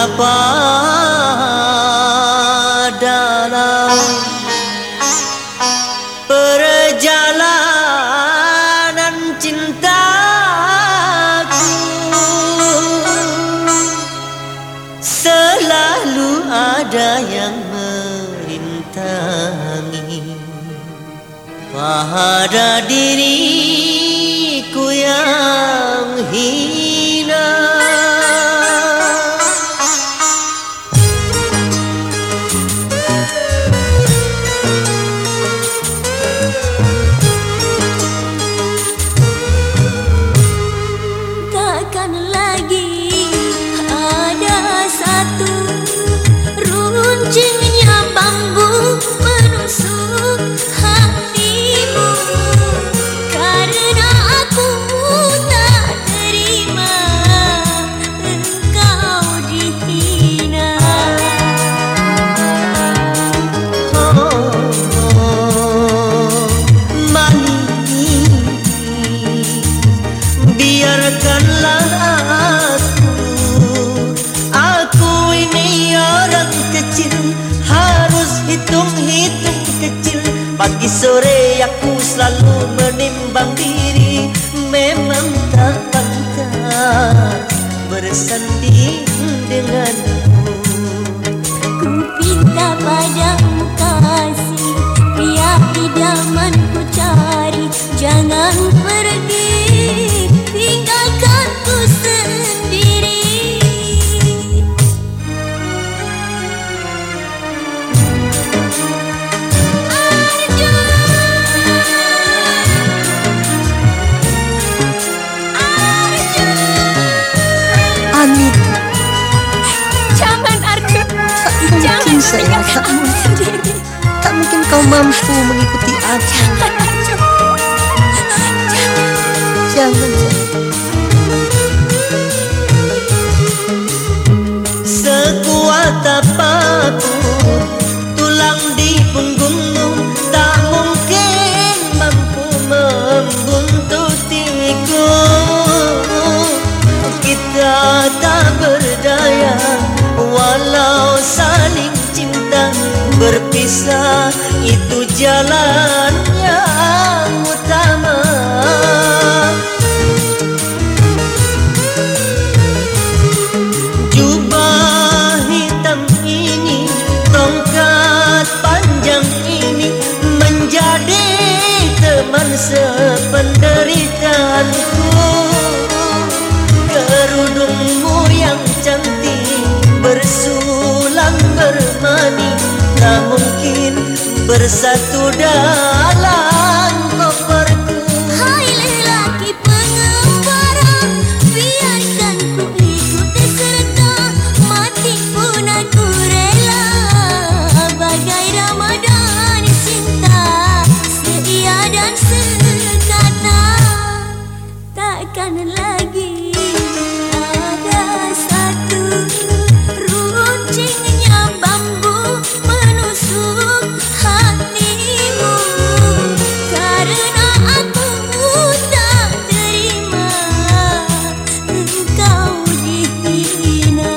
Betapa dalam perjalanan cintaku, selalu ada yang merintangi pada diriku yang hina. Takkan lagi ada satu runcingnya bambu menusuk hatimu, karena aku tak terima engkau dihina. Biarkanlah aku ini orang kecil, harus hitung-hitung kecil. Pagi sore aku selalu menimbang diri, memang tak pantas bersanding denganmu. Ku pinta padamu kasih, pria idaman ku cari, jangan pergi tinggalkan ku sendiri. Amit, Jangan Arjun, jangan meninggalkan aku sendiri. tak mungkin kau mampu mengikuti aku. Jangan Arjun, Jangan. Sekuat apapun tulang di punggungmu, tak mungkin mampu membuntutiku. Kita tak berdaya walau saling cinta, berpisah itu jalan yang utama. Jubah hitam ini, tongkat panjang ini, menjadi teman sependeritaanku. Kerudungmu yang cantik bersulang bermani, tak mungkin bersatu dalam koperku. hai lelaki pengembara, biarkan ku ikuti serta, mati pun aku rela. Bagai Ramadan cinta, setia dan sekata, takkan lagi ada satu runcingnya bambu menusuk hatimu, karena aku tak terima engkau dihina.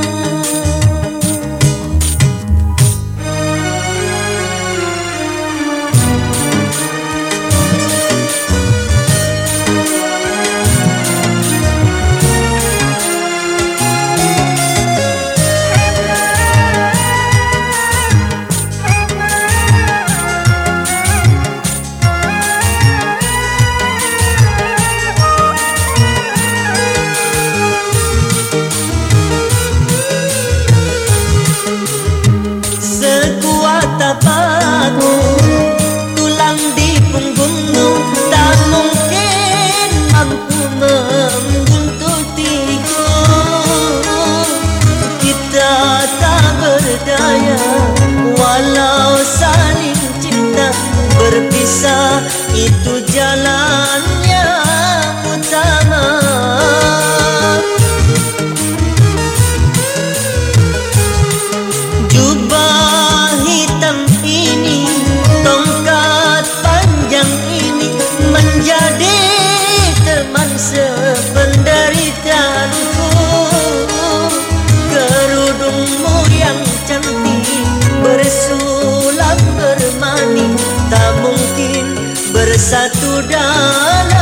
Sekuat apapun tulang di punggungmu, tak mungkin mampu membuntutiku. Kita tak berdaya walau saling cinta, berpisah itu jalan yang utama. Jubah hitam ini, tongkat panjang ini, menjadi teman sependeritaanku. Kerugian bersatu dalam